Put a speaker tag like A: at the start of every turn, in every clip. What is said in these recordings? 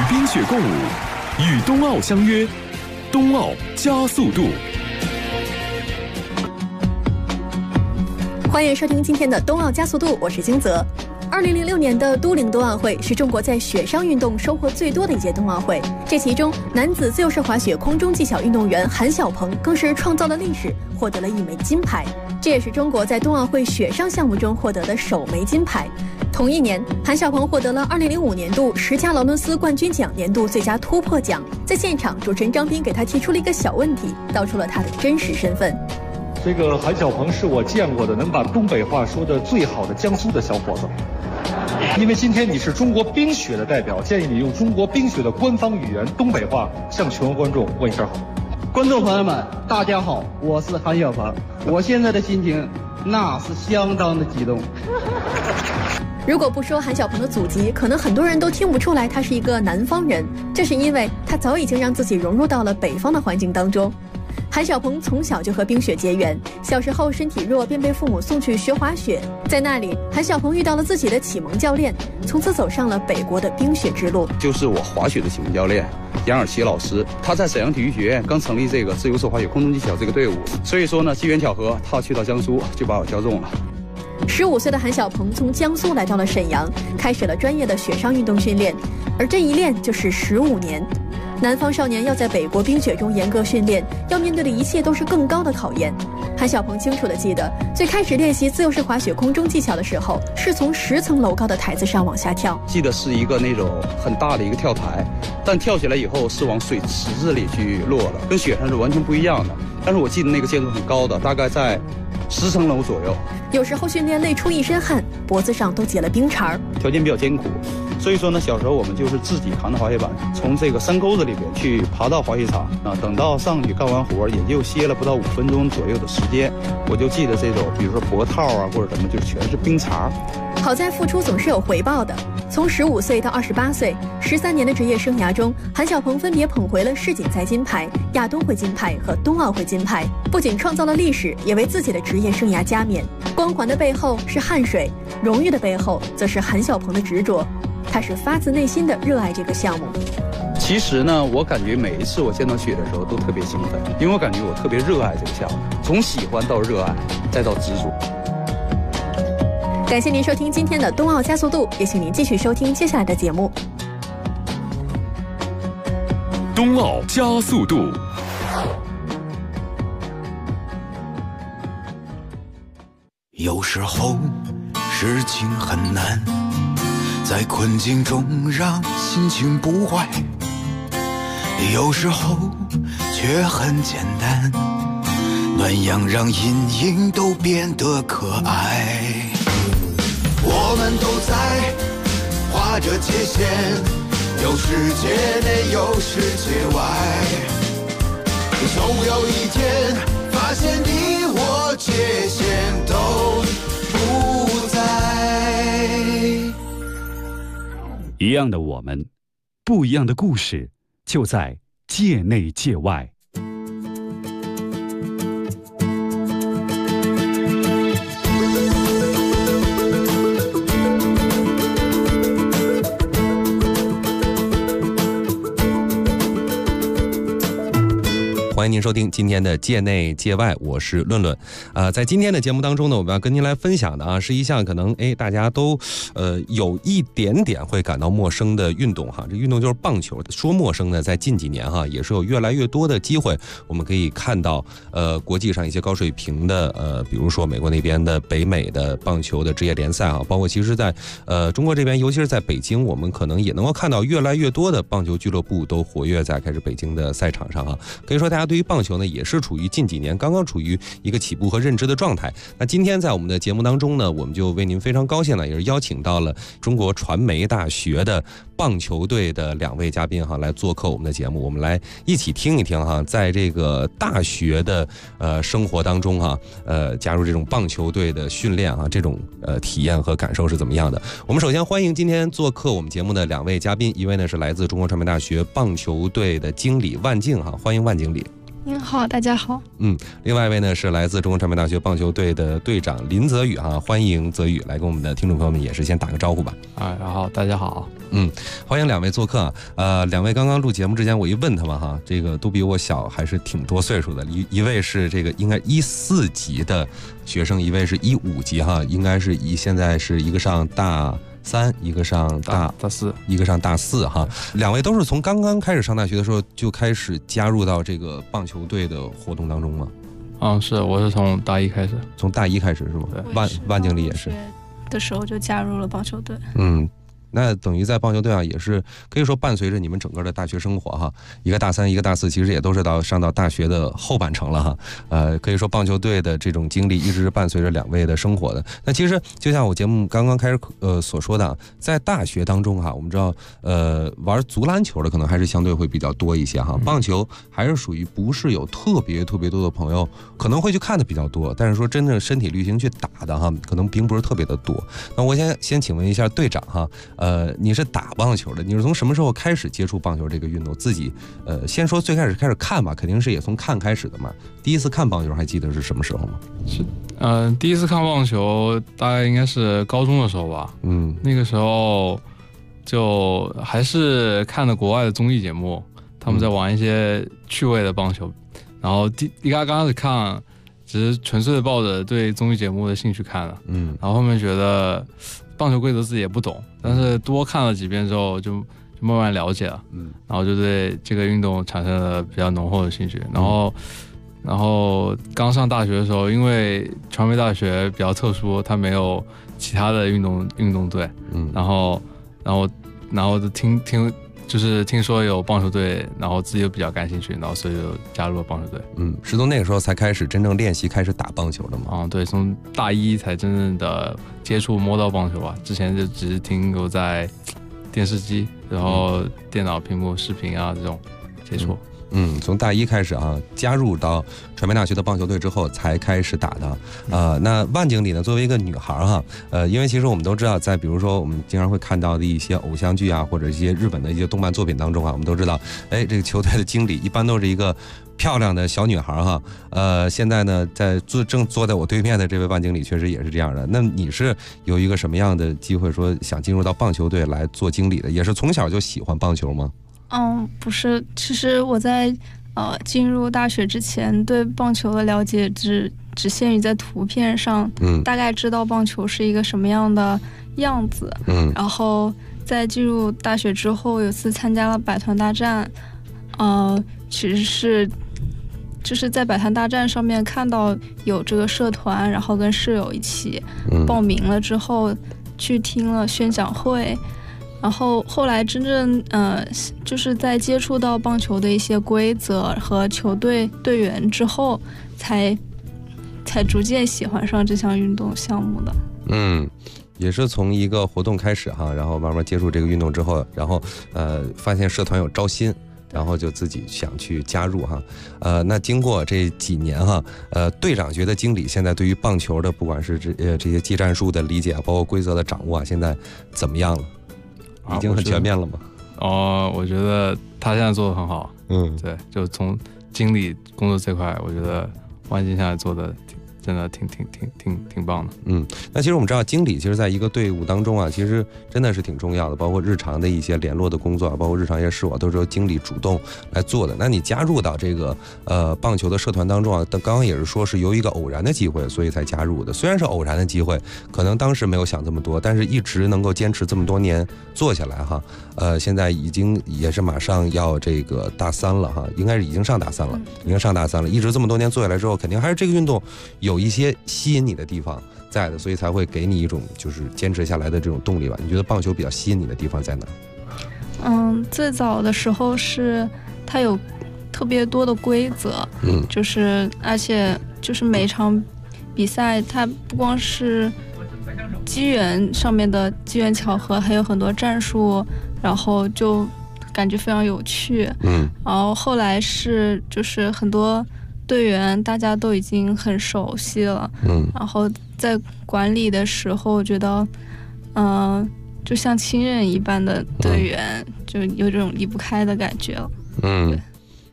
A: 冰雪共舞，与冬奥相约，冬奥加速度。
B: 欢迎收听今天的冬奥加速度，我是金泽。2006年的都灵冬奥会是中国在雪上运动收获最多的一届冬奥会，这其中男子自由式滑雪空中技巧运动员韩晓鹏更是创造了历史，获得了1枚金牌，这也是中国在冬奥会雪上项目中获得的首枚金牌。同一年，韩晓鹏获得了2005年度10佳劳伦斯冠军奖年度最佳突破奖。在现场，主持人张斌给他提出了一个小问题，道出了他的真实身份。
C: 这个韩晓鹏是我见过的能把东北话说得最好的江苏的小伙子。因为今天你是中国冰雪的代表，建议你用中国冰雪的官方语言东北话向全国观众问一声好。
D: 观众朋友们，大家好，我是韩晓鹏，我现在的心情那是相当的激动。
B: 如果不说韩晓鹏的祖籍，可能很多人都听不出来他是一个南方人，这是因为他早已经让自己融入到了北方的环境当中。韩晓鹏从小就和冰雪结缘，小时候身体弱，便被父母送去学滑雪。在那里，韩晓鹏遇到了自己的启蒙教练，从此走上了北国的冰雪之路。
E: 就是我滑雪的启蒙教练杨尔奇老师，他在沈阳体育学院刚成立这个自由式滑雪空中技巧这个队伍，所以说呢，机缘巧合，他去到江苏就把我挑中了。
B: 15岁的韩晓鹏从江苏来到了沈阳，开始了专业的雪上运动训练，而这一练就是15年。南方少年要在北国冰雪中严格训练，要面对的一切都是更高的考验。韩晓鹏清楚地记得，最开始练习自由式滑雪空中技巧的时候，是从10层楼高的台子上往下跳。
E: 记得是一个那种很大的一个跳台，但跳起来以后是往水池子里去落了，跟雪上是完全不一样的。但是我记得那个建筑很高的，大概在10层楼左右。
B: 有时候训练累出一身汗，脖子上都结了冰碴。
E: 条件比较艰苦，所以说呢，小时候我们就是自己扛着滑雪板，从这个山沟子里边去爬到滑雪场啊。等到上去干完活，也就歇了不到5分钟左右的时间。我就记得这种，比如说脖套啊或者什么，就全是冰碴。
B: 好在付出总是有回报的。从15岁到28岁，13年的职业生涯中，韩晓鹏分别捧回了世锦赛金牌、亚冬会金牌和冬奥会金牌，不仅创造了历史，也为自己的职业生涯加冕。光环的背后是汗水，荣誉的背后则是韩晓鹏的执着。他是发自内心的热爱这个项目。
E: 其实呢，我感觉每一次我见到雪的时候都特别兴奋，因为我感觉我特别热爱这个项目，从喜欢到热爱，再到执着。
B: 感谢您收听今天的冬奥加速度，也请您继续收听接下来的节目。
A: 冬奥加速度。
F: 有时候事情很难，在困境中让心情不坏，有时候却很简单，暖阳让阴影都变得可爱。我们都在划着界限，有世界内有世界外，总有一天发现你我界限都不在。
G: 一样的我们，不一样的故事，就在界内界外。
H: 欢迎您收听今天的界内界外，我是论论。在今天的节目当中呢，我们要跟您来分享的啊，是一项可能大家都有一点点会感到陌生的运动哈。这运动就是棒球。说陌生呢，在近几年哈，也是有越来越多的机会，我们可以看到国际上一些高水平的比如说美国那边的北美的棒球的职业联赛啊，包括其实在中国这边，尤其是在北京，我们可能也能够看到越来越多的棒球俱乐部都活跃在开始北京的赛场上啊。可以说大家对于棒球呢，也是处于近几年刚刚处于一个起步和认知的状态。那今天在我们的节目当中呢，我们就为您非常高兴了，也是邀请到了中国传媒大学的棒球队的2位嘉宾哈，来做客我们的节目。我们来一起听一听哈，在这个大学的生活当中哈，加入这种棒球队的训练哈，这种体验和感受是怎么样的？我们首先欢迎今天做客我们节目的2位嘉宾，一位呢是来自中国传媒大学棒球队的经理万静哈，欢迎万经理。
I: 您好，大家好。
H: 另外一位呢是来自中国传媒大学棒球队的队长林泽宇哈，欢迎泽宇来跟我们的听众朋友们也是先打个招呼吧。
J: 然后大家好。
H: 欢迎两位做客啊。两位刚刚录节目之前，我一问他们哈，这个都比我小，还是挺多岁数的。一位是这个应该14级的学生，一位是15级哈，应该是现在是一个上大3，一个上大
J: 4，
H: 一个上大4哈。两位都是从刚刚开始上大学的时候就开始加入到这个棒球队的活动当中吗？
J: 是，我是从大1开始。
H: 从大1开始是吗？万经理也是
I: 的时候就加入了棒球队。
H: 那等于在棒球队啊，也是可以说伴随着你们整个的大学生活哈。一个大3，一个大4，其实也都是上到大学的后半程了哈。可以说棒球队的这种经历一直是伴随着两位的生活的。那其实就像我节目刚刚开始所说的啊，在大学当中哈，我们知道玩足篮球的可能还是相对会比较多一些哈。棒球还是属于不是有特别多的朋友可能会去看的比较多，但是说真正身体力行去打的哈，可能并不是特别的多。那我先请问一下队长哈。你是打棒球的，你是从什么时候开始接触棒球这个运动？自己先说最开始看吧，肯定是也从看开始的嘛。第一次看棒球还记得是什么时候吗？
J: 是，第一次看棒球大概应该是高中的时候吧。那个时候就还是看的国外的综艺节目，他们在玩一些趣味的棒球，然后刚开始看只是纯粹的抱着对综艺节目的兴趣看的，然后后面觉得棒球规则自己也不懂，但是多看了几遍之后就慢慢了解了，然后就对这个运动产生了比较浓厚的兴趣。然后刚上大学的时候，因为传媒大学比较特殊，它没有其他的运动队，然后就听说有棒球队，然后自己又比较感兴趣，然后所以就加入了棒球队。
H: 是从那个时候才开始真正练习，开始打棒球的吗？
J: 对，从大1才真正的接触摸到棒球吧，之前就只是停留在电视机，然后电脑屏幕、视频啊这种接触。
H: 从大1开始啊，加入到传媒大学的棒球队之后才开始打的。那万经理呢，作为一个女孩哈，因为其实我们都知道，在比如说我们经常会看到的一些偶像剧啊，或者一些日本的一些动漫作品当中啊，我们都知道，这个球队的经理一般都是一个漂亮的小女孩哈。现在呢，正坐在我对面的这位万经理确实也是这样的。那你是有一个什么样的机会说想进入到棒球队来做经理的？也是从小就喜欢棒球吗？
I: 不是，其实我在进入大学之前对棒球的了解只限于在图片上，大概知道棒球是一个什么样的样子。然后在进入大学之后，有次参加了百团大战，其实是就是在百团大战上面看到有这个社团，然后跟室友一起报名了之后，去听了宣讲会。然后后来真正就是在接触到棒球的一些规则和球队队员之后，才逐渐喜欢上这项运动项目的。
H: 也是从一个活动开始哈，然后慢慢接触这个运动之后，然后发现社团有招新，然后就自己想去加入哈。那经过这几年哈，队长觉得经理现在对于棒球的不管是这些技战术的理解，包括规则的掌握啊，现在怎么样了？已经很全面了吗？
J: 我觉得他现在做得很好。对，就从经理工作这块，我觉得万金现在做的真的挺棒的。
H: 那其实我们知道，经理其实在一个队伍当中啊，其实真的是挺重要的，包括日常的一些联络的工作，包括日常一些事务，都是由经理主动来做的。那你加入到这个棒球的社团当中啊，刚刚也是说是由一个偶然的机会，所以才加入的。虽然是偶然的机会，可能当时没有想这么多，但是一直能够坚持这么多年做下来哈。现在已经也是马上要这个大3了哈，应该是已经上大3了，一直这么多年做下来之后，肯定还是这个运动有一些吸引你的地方在的，所以才会给你一种就是坚持下来的这种动力吧。你觉得棒球比较吸引你的地方在哪？
I: 最早的时候是它有特别多的规则，就是而且就是每场比赛它不光是机缘上面的机缘巧合，还有很多战术，然后就感觉非常有趣。然后后来是就是很多队员大家都已经很熟悉了，然后在管理的时候觉得就像亲人一般的队员，就有这种离不开的感觉了。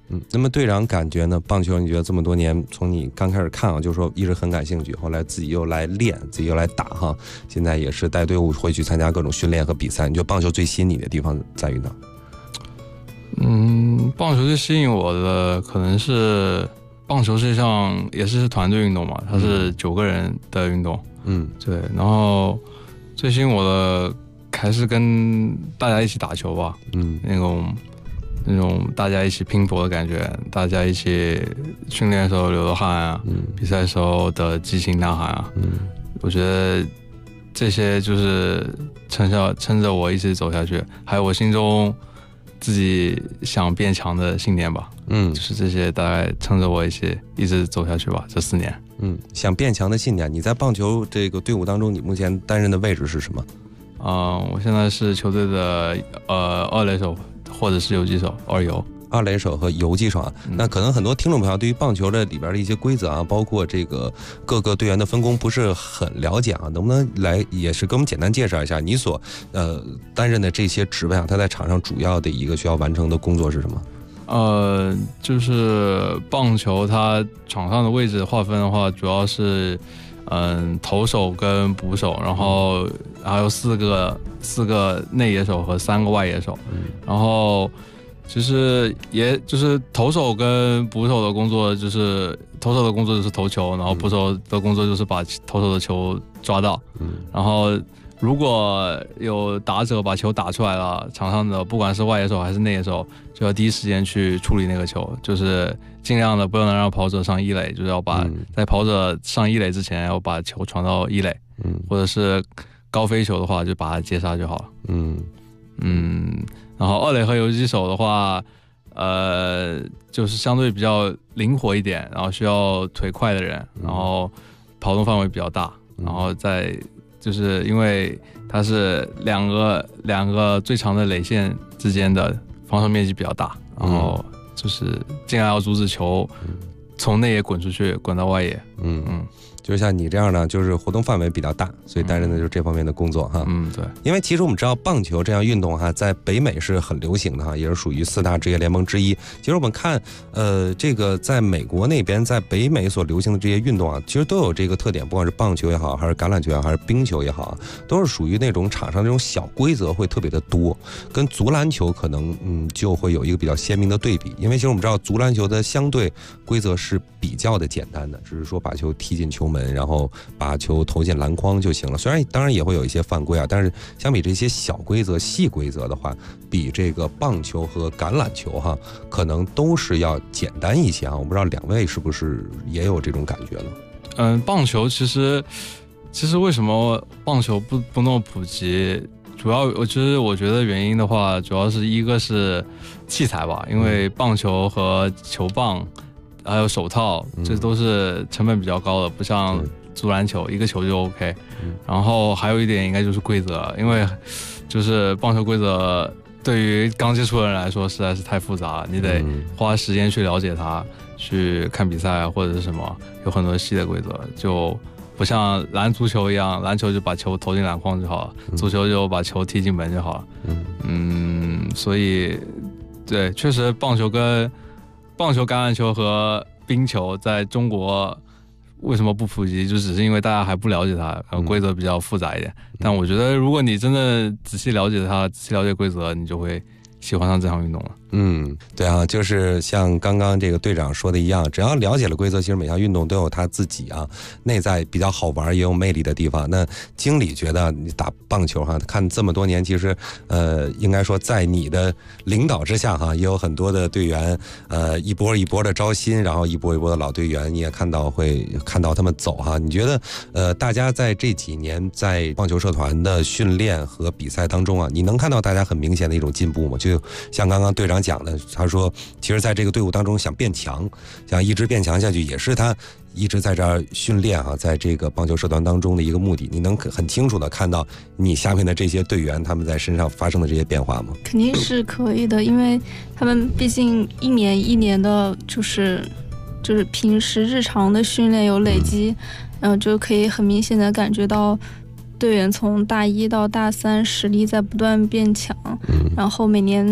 H: 那么队长感觉呢？棒球你觉得这么多年，从你刚开始看啊，就说一直很感兴趣，后来自己又来练，自己又来打哈，现在也是带队伍会去参加各种训练和比赛。你觉得棒球最吸引你的地方在于哪？
J: 棒球最吸引我的可能是棒球是一项也是团队运动嘛，它是9个人的运动，对，然后最吸引我的还是跟大家一起打球吧，那种大家一起拼搏的感觉，大家一起训练的时候流的汗啊，比赛的时候的激情呐喊啊，我觉得这些就是撑着我一直走下去，还有我心中自己想变强的信念吧，就是这些大概撑着我一直走下去吧，这4年。
H: 想变强的信念，你在棒球这个队伍当中，你目前担任的位置是什么？
J: 我现在是球队的2垒手或者是游击手，2游。
H: 2垒手和游击手啊，那可能很多听众朋友对于棒球的里边的一些规则啊，包括这个各个队员的分工不是很了解啊，能不能来也是给我们简单介绍一下你所担任的这些职位啊，他在场上主要的一个需要完成的工作是什么？
J: 就是棒球它场上的位置划分的话，主要是投手跟捕手，然后还有4个内野手和3个外野手，然后其实也就是投手跟捕手的工作，就是投手的工作就是投球，然后捕手的工作就是把投手的球抓到，然后如果有打者把球打出来了，场上的不管是外野手还是内野手，就要第一时间去处理那个球，就是尽量的不能让跑者上1垒，就是要把在跑者上1垒之前要把球传到1垒，或者是高飞球的话就把它接杀就好了。然后2垒和游击手的话，就是相对比较灵活一点，然后需要腿快的人，然后跑动范围比较大，然后再就是因为它是两个最长的垒线之间的防守面积比较大，然后就是尽量要阻止球从内野滚出去，滚到外野。
H: 就像你这样呢，就是活动范围比较大，所以担任的就是这方面的工作哈。
J: 对。
H: 因为其实我们知道棒球这样运动哈，在北美是很流行的哈，也是属于4大职业联盟之一。其实我们看，这个在美国那边，在北美所流行的这些运动啊，其实都有这个特点，不管是棒球也好，还是橄榄球也好，还是冰球也好，都是属于那种场上那种小规则会特别的多，跟足篮球可能就会有一个比较鲜明的对比。因为其实我们知道足篮球的相对规则是比较的简单的，只是说把球踢进球门，然后把球投进篮筐就行了。虽然当然也会有一些犯规啊，但是相比这些小规则、细规则的话，比这个棒球和橄榄球哈，可能都是要简单一些啊。我不知道2位是不是也有这种感觉呢？
J: 棒球其实为什么棒球不那么普及？主要我觉得原因的话，主要是一个是器材吧，因为棒球和球棒还有手套，这都是成本比较高的，不像足篮球一个球就 OK。然后还有一点应该就是规则，因为就是棒球规则对于刚接触的人来说实在是太复杂了，你得花时间去了解它，去看比赛或者是什么，有很多细的规则，就不像足球一样，篮球就把球投进篮筐就好了，足球就把球踢进门就好了。所以对，确实棒球、橄榄球和冰球在中国为什么不普及，就只是因为大家还不了解它，规则比较复杂一点。但我觉得如果你真的仔细了解它，仔细了解规则，你就会喜欢上这项运动了。
H: 对啊，就是像刚刚这个队长说的一样，只要了解了规则，其实每项运动都有它自己啊内在比较好玩也有魅力的地方。那经理觉得你打棒球哈，看这么多年，其实应该说在你的领导之下哈，也有很多的队员一波一波的招新，然后一波一波的老队员，你也会看到他们走哈。你觉得大家在这几年在棒球社团的训练和比赛当中啊，你能看到大家很明显的一种进步吗？就像刚刚队长讲的，他说其实在这个队伍当中想变强，想一直变强下去，也是他一直在这儿训练啊，在这个棒球社团当中的一个目的。你能很清楚的看到你下面的这些队员他们在身上发生的这些变化吗？
I: 肯定是可以的，因为他们毕竟一年一年的就是平时日常的训练有累积，然后就可以很明显的感觉到队员从大1到大3实力在不断变强，然后每年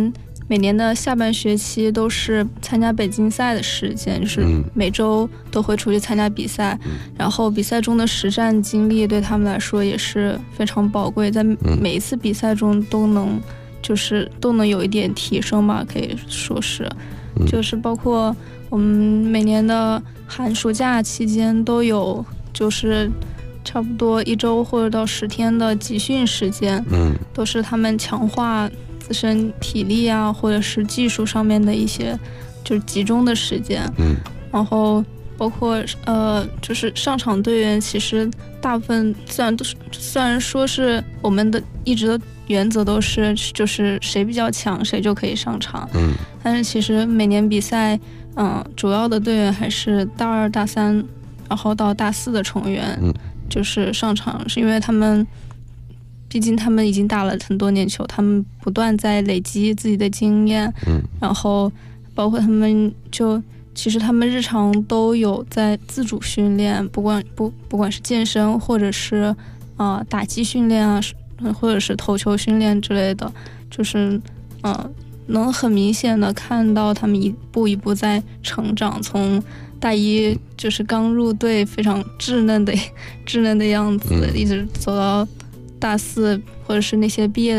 I: 每年的下半学期都是参加北京赛的时间，就是每周都会出去参加比赛，然后比赛中的实战经历对他们来说也是非常宝贵，在每一次比赛中都能有一点提升吧，可以说是，就是包括我们每年的寒暑假期间都有，就是差不多1周或者到10天的集训时间，都是他们强化自身体力啊，或者是技术上面的一些就是集中的时间，然后包括就是上场队员，其实大部分虽然说是我们的一直的原则都是就是谁比较强谁就可以上场，但是其实每年比赛，主要的队员还是大2、大3，然后到大4的成员，就是上场，是因为他们。毕竟他们已经打了很多年球，他们不断在累积自己的经验，然后包括他们其实他们日常都有在自主训练，不管是健身或者是打击训练啊，或者是投球训练之类的，就是能很明显的看到他们一步一步在成长，从大1就是刚入队非常稚嫩的样子，一直走到大4，或者是那些毕业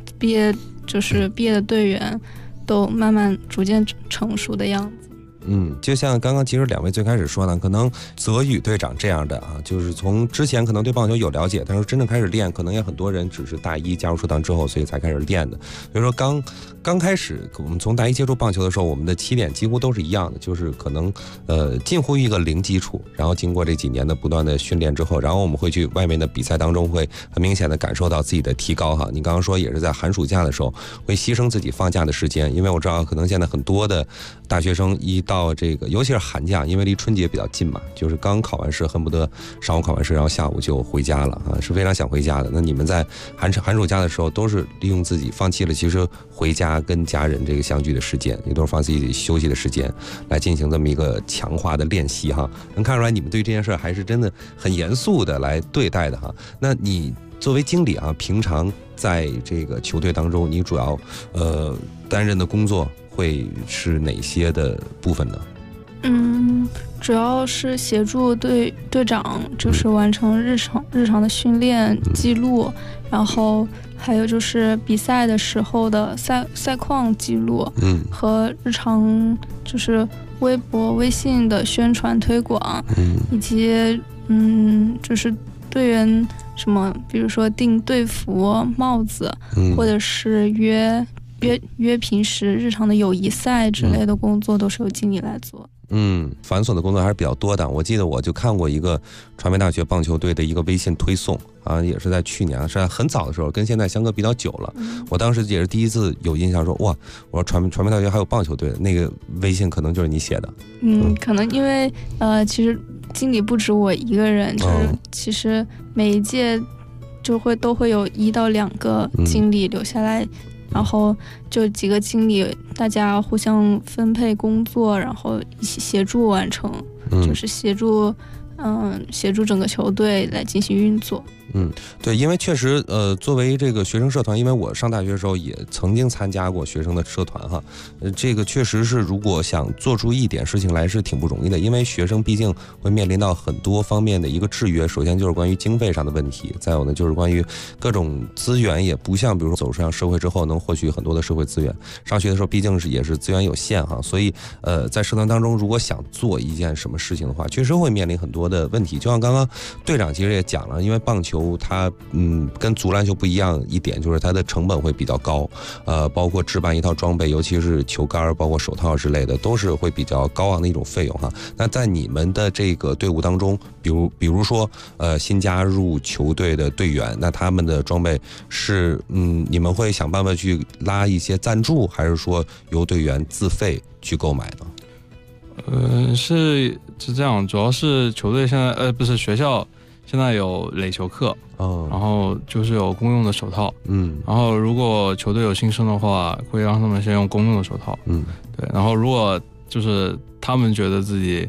I: 的队员，都慢慢逐渐成熟的样子。
H: 就像刚刚其实2位最开始说呢，可能泽宇队长这样的啊，就是从之前可能对棒球有了解，但是真正开始练，可能也很多人只是大1加入社团之后，所以才开始练的。所以说刚开始我们从大1接触棒球的时候，我们的起点几乎都是一样的，就是可能近乎于一个零基础，然后经过这几年的不断的训练之后，然后我们会去外面的比赛当中会很明显的感受到自己的提高哈。你刚刚说也是在寒暑假的时候会牺牲自己放假的时间，因为我知道可能现在很多的大学生一到这个尤其是寒假，因为离春节比较近嘛，就是刚考完试恨不得上午考完试然后下午就回家了啊，是非常想回家的。那你们在寒暑假的时候都是利用自己放弃了其实回家跟家人这个相聚的时间，也都是放自己休息的时间来进行这么一个强化的练习哈。能看出来你们对这件事还是真的很严肃的来对待的哈。那你作为经理啊，平常在这个球队当中，你主要担任的工作会是哪些的部分呢？
I: 主要是协助队长，就是完成日常的训练记录，然后还有就是比赛的时候的赛况记录，和日常就是微博、微信的宣传推广，以及就是队员什么，比如说订队服、帽子，或者是约平时日常的友谊赛之类的工作，都是由经理来做。
H: 繁琐的工作还是比较多的。我记得我就看过一个传媒大学棒球队的一个微信推送啊，也是在去年，是在很早的时候，跟现在相隔比较久了。我当时也是第一次有印象说，哇，我说传媒大学还有棒球队，那个微信可能就是你写的。
I: 可能因为其实经理不止我一个人，就是其实每一届都会有1到2个经理留下来。然后就几个经理，大家互相分配工作，然后一起协助完成，就是协助整个球队来进行运作。
H: 对，因为确实作为这个学生社团，因为我上大学的时候也曾经参加过学生的社团哈，这个确实是如果想做出一点事情来是挺不容易的，因为学生毕竟会面临到很多方面的一个制约，首先就是关于经费上的问题，再有呢就是关于各种资源，也不像比如说走上社会之后能获取很多的社会资源，上学的时候毕竟也是资源有限哈，所以在社团当中如果想做一件什么事情的话，确实会面临很多的问题，就像刚刚队长其实也讲了，因为棒球它跟足篮球不一样一点，就是它的成本会比较高，包括置办一套装备，尤其是球杆包括手套之类的，都是会比较高昂的一种费用哈。那在你们的这个队伍当中，比如说新加入球队的队员，那他们的装备是你们会想办法去拉一些赞助，还是说由队员自费去购买呢？
J: 是这样，主要是球队现在不是学校现在有垒球课，然后就是有公用的手套，然后如果球队有新生的话，会让他们先用公用的手套，对，然后如果就是他们觉得自己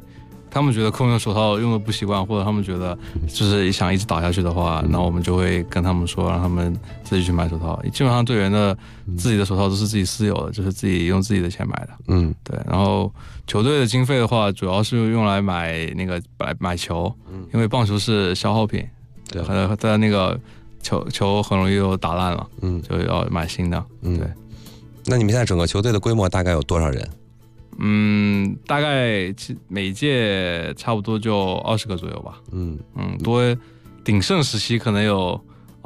J: 他们觉得空用手套用的不习惯，或者他们觉得就是想一直打下去的话，那我们就会跟他们说，让他们自己去买手套。基本上队员的自己的手套都是自己私有的，就是自己用自己的钱买的。对。然后球队的经费的话，主要是用来买球，因为棒球是消耗品，对，在那个球很容易就打烂了，就要买新的。对。
H: 那你们现在整个球队的规模大概有多少人？
J: 大概每届差不多就20个左右吧。多鼎盛时期可能有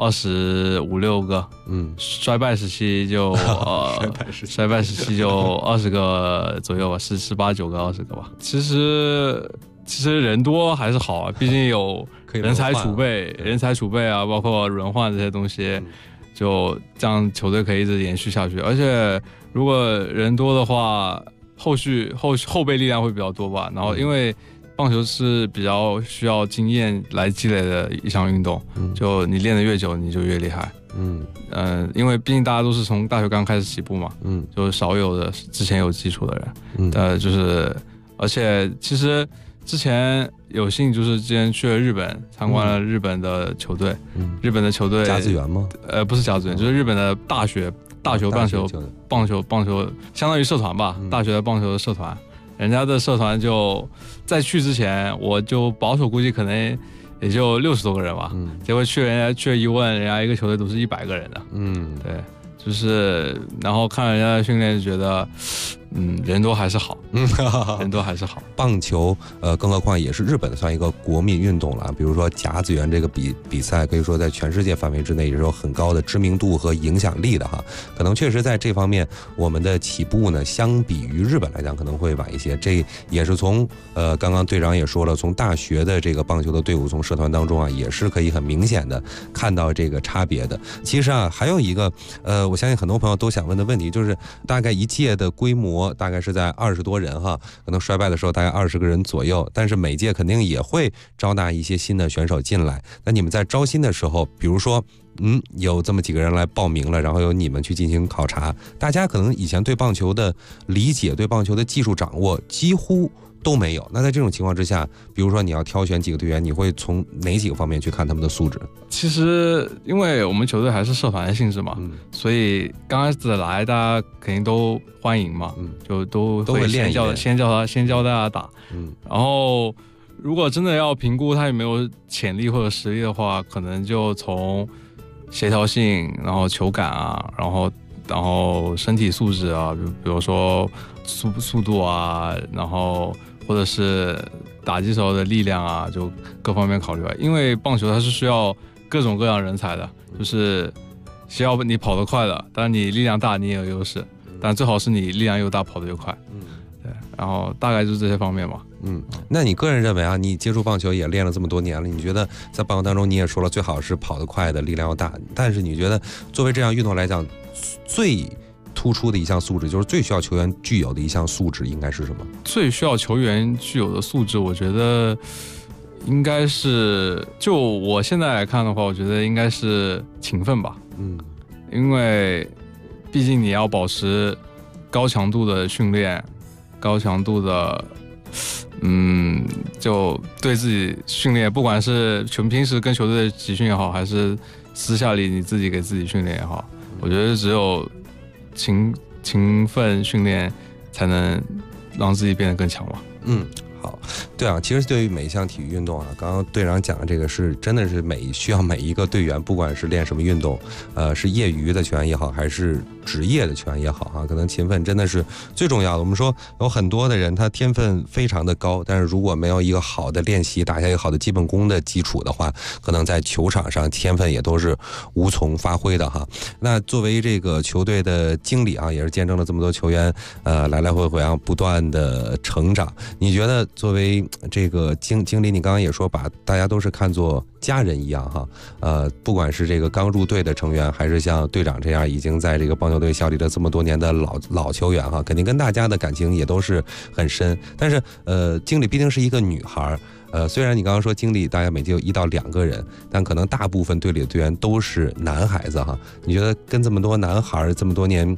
J: 25、26个。衰败时期就衰败时期就20个左右吧，18、19个、20个吧。其实人多还是好啊，毕竟有人才储备啊，包括轮换这些东西，就这样球队可以一直延续下去。而且如果人多的话，后备力量会比较多吧。然后因为棒球是比较需要经验来积累的一项运动，就你练得越久你就越厉害。因为毕竟大家都是从大学刚开始起步嘛，就少有的之前有基础的人，就是而且其实之前有幸就是之前去了日本，参观了日本的球队，日本的球队
H: 甲子园吗？
J: 不是甲子园，就是日本的大学棒球相当于社团吧，大学的棒球的社团，人家的社团就在去之前，我就保守估计可能也就60多个人吧，结果人家去了一问，人家一个球队都是100个人的，对，就是然后看人家的训练就觉得，人多还是好，人多还是好。
H: 棒球，更何况也是日本算一个国民运动了。比如说甲子园这个比赛，可以说在全世界范围之内也是有很高的知名度和影响力的哈。可能确实在这方面，我们的起步呢，相比于日本来讲可能会晚一些。这也是从刚刚队长也说了，从大学的这个棒球的队伍，从社团当中啊，也是可以很明显的看到这个差别的。其实啊，还有一个我相信很多朋友都想问的问题，就是大概一届的规模大概是在20多人哈，可能衰败的时候大概20个人左右，但是每届肯定也会招纳一些新的选手进来。那你们在招新的时候，比如说有这么几个人来报名了，然后由你们去进行考察，大家可能以前对棒球的理解，对棒球的技术掌握几乎都没有。那在这种情况之下，比如说你要挑选几个队员，你会从哪几个方面去看他们的素质？
J: 其实因为我们球队还是社团的性质嘛，所以刚开始来大家肯定都欢迎嘛，就都会先教大家打，然后如果真的要评估他有没有潜力或者实力的话，可能就从协调性，然后球感啊，然后身体素质啊，比如说速度啊，然后或者是打击手的力量啊，就各方面考虑吧。因为棒球它是需要各种各样人才的，就是需要你跑得快的，当然你力量大你也有优势，但最好是你力量又大跑得又快。对，然后大概就是这些方面嘛。
H: 那你个人认为啊，你接触棒球也练了这么多年了，你觉得在棒球当中你也说了最好是跑得快的，力量要大，但是你觉得作为这样运动来讲，最突出的一项素质，就是最需要球员具有的一项素质应该是什么？最需要球员具有的素质，我觉得应该是，就我现在来看的话，我觉得应该是勤奋吧。因为毕竟你要保持高强度的训练，高强度的就对自己训练，不管是平时跟球队的集训也好，还是私下里你自己给自己训练也好，我觉得只有勤奋训练才能让自己变得更强吧。好，对啊，其实对于每一项体育运动啊，刚刚队长讲的这个是真的是需要每一个队员，不管是练什么运动，是业余的球员也好，还是职业的球员也好啊，可能勤奋真的是最重要的。我们说有很多的人他天分非常的高，但是如果没有一个好的练习，打下一个好的基本功的基础的话，可能在球场上天分也都是无从发挥的哈。那作为这个球队的经理啊，也是见证了这么多球员来来回回啊不断的成长。你觉得作为这个经理，你刚刚也说把大家都是看作家人一样哈，不管是这个刚入队的成员，还是像队长这样已经在这个棒球队效力了这么多年的老球员哈，肯定跟大家的感情也都是很深。但是经理毕竟是一个女孩，虽然你刚刚说经理大概每届有1到2个人，但可能大部分队里的队员都是男孩子哈。你觉得跟这么多男孩这么多年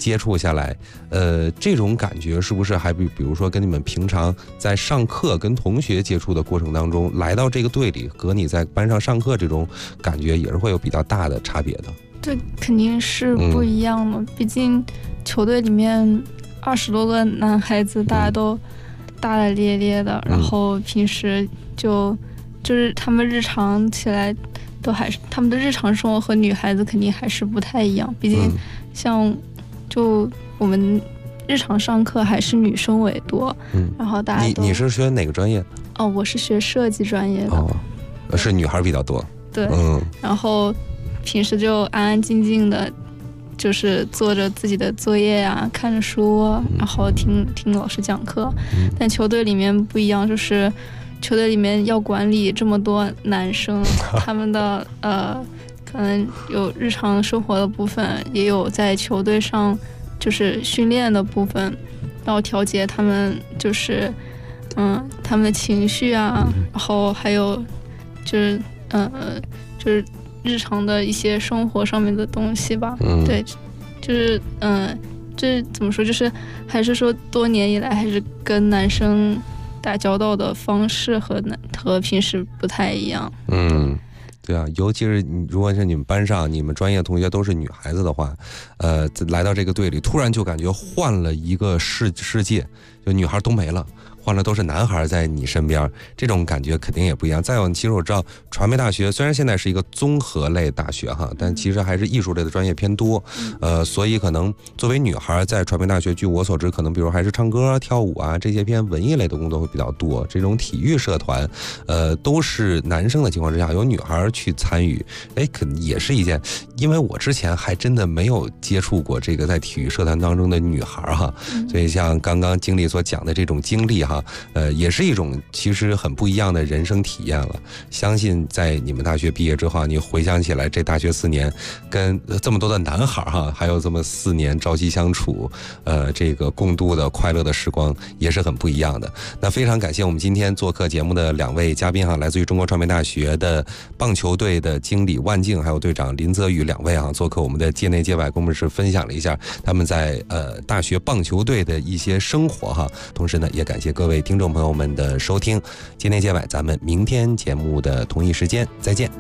H: 接触下来，这种感觉是不是还比如说跟你们平常在上课跟同学接触的过程当中，来到这个队里和你在班上上课这种感觉也是会有比较大的差别的？
I: 这肯定是不一样的，毕竟球队里面20多个男孩子，大家都大大咧咧的，然后平时就是他们日常起来都还是他们的日常生活和女孩子肯定还是不太一样，毕竟像就我们日常上课还是女生为多，然后大家
H: 你是学哪个专业？
I: 哦，我是学设计专业的。
H: 哦，是女孩比较多。
I: 对，然后平时就安安静静的，就是做着自己的作业啊，看着书，然后听老师讲课。但球队里面不一样，就是球队里面要管理这么多男生，他们的可能有日常生活的部分，也有在球队上就是训练的部分，要调节他们就是他们的情绪啊，然后还有就是就是日常的一些生活上面的东西吧。对，就是这怎么说，就是还是说多年以来还是跟男生打交道的方式和平时不太一样。
H: 对啊，尤其是如果是你们班上你们专业同学都是女孩子的话，来到这个队里，突然就感觉换了一个世界，就女孩都没了，换了都是男孩在你身边，这种感觉肯定也不一样。再有，其实我知道传媒大学虽然现在是一个综合类大学哈，但其实还是艺术类的专业偏多，所以可能作为女孩在传媒大学，据我所知，可能比如还是唱歌、跳舞啊这些偏文艺类的工作会比较多。这种体育社团，都是男生的情况之下，有女孩去参与，可能也是一件，因为我之前还真的没有接触过这个在体育社团当中的女孩哈，所以像刚刚经理所讲的这种经历哈。也是一种其实很不一样的人生体验了。相信在你们大学毕业之后，你回想起来这大学4年跟这么多的男孩哈，还有这么4年朝夕相处，这个共度的快乐的时光也是很不一样的。那非常感谢我们今天做客节目的2位嘉宾哈，来自于中国传媒大学的棒球队的经理万静还有队长林泽宇2位啊，做客我们的界内界外，跟我们是分享了一下他们在大学棒球队的一些生活哈。同时呢，也感谢各位听众朋友们的收听，界内界外，咱们明天节目的同一时间再见。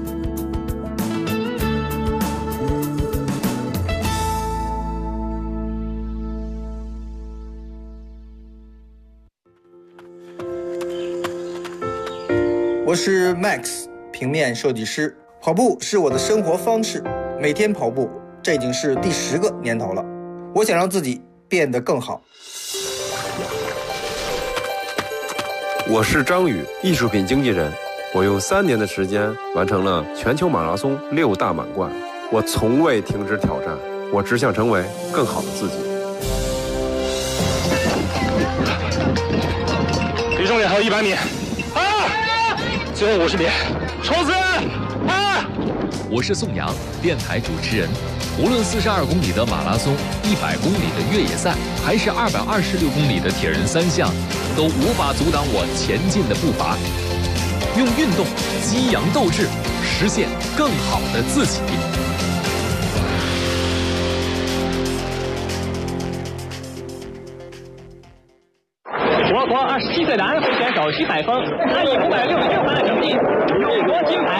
K: 我是 Max， 平面设计师。跑步是我的生活方式，每天跑步，这已经是第10个年头了。我想让自己变得更好。
L: 我是张宇，艺术品经纪人。我用3年的时间完成了全球马拉松6大满贯。我从未停止挑战，我只想成为更好的自己。
M: 离终点还有100米，最后50米，冲刺！
A: 我是宋阳，电台主持人。无论42公里的马拉松、100公里的越野赛，还是226公里的铁人3项，都无法阻挡我前进的步伐。用运动激扬斗志，实现更好的自己。
N: 我国27岁的安徽选手徐海峰，他以566分的成绩勇夺金牌。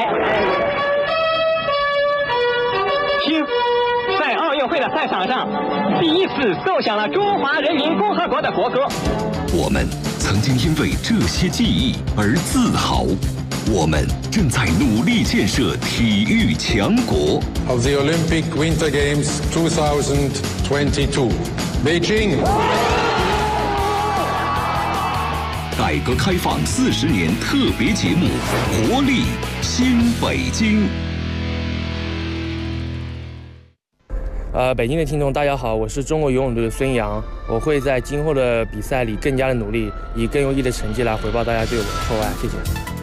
N: 听，在奥运会的赛场上，第一次奏响了中华人民共和国的国歌。
A: 我们曾经因为这些记忆而自豪，我们正在努力建设体育强国。
O: Of the Olympic Winter Games 2022, Beijing.
A: 改革开放40年特别节目《活力新北京》。
P: 北京的听众大家好，我是中国游泳队的孙杨，我会在今后的比赛里更加的努力，以更优异的成绩来回报大家对我的厚爱，谢谢。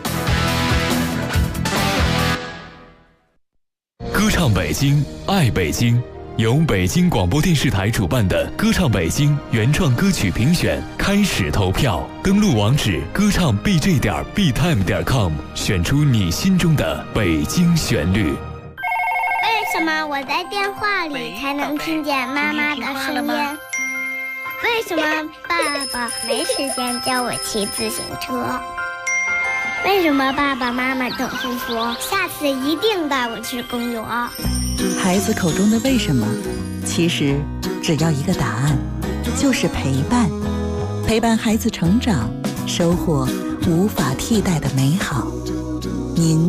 A: 歌唱北京，爱北京，由北京广播电视台主办的歌唱北京原创歌曲评选开始投票，登录网址歌唱 bj.btime.com， 选出你心中的北京旋律。
Q: 北京什么我在电话里才能听见妈妈的声音？为什么爸爸没时间教我骑自行车？为什么爸爸妈妈总是说下次一定带我去公园？
R: 孩子口中的为什么，其实只要一个答案，就是陪伴。陪伴孩子成长，收获无法替代的美好。您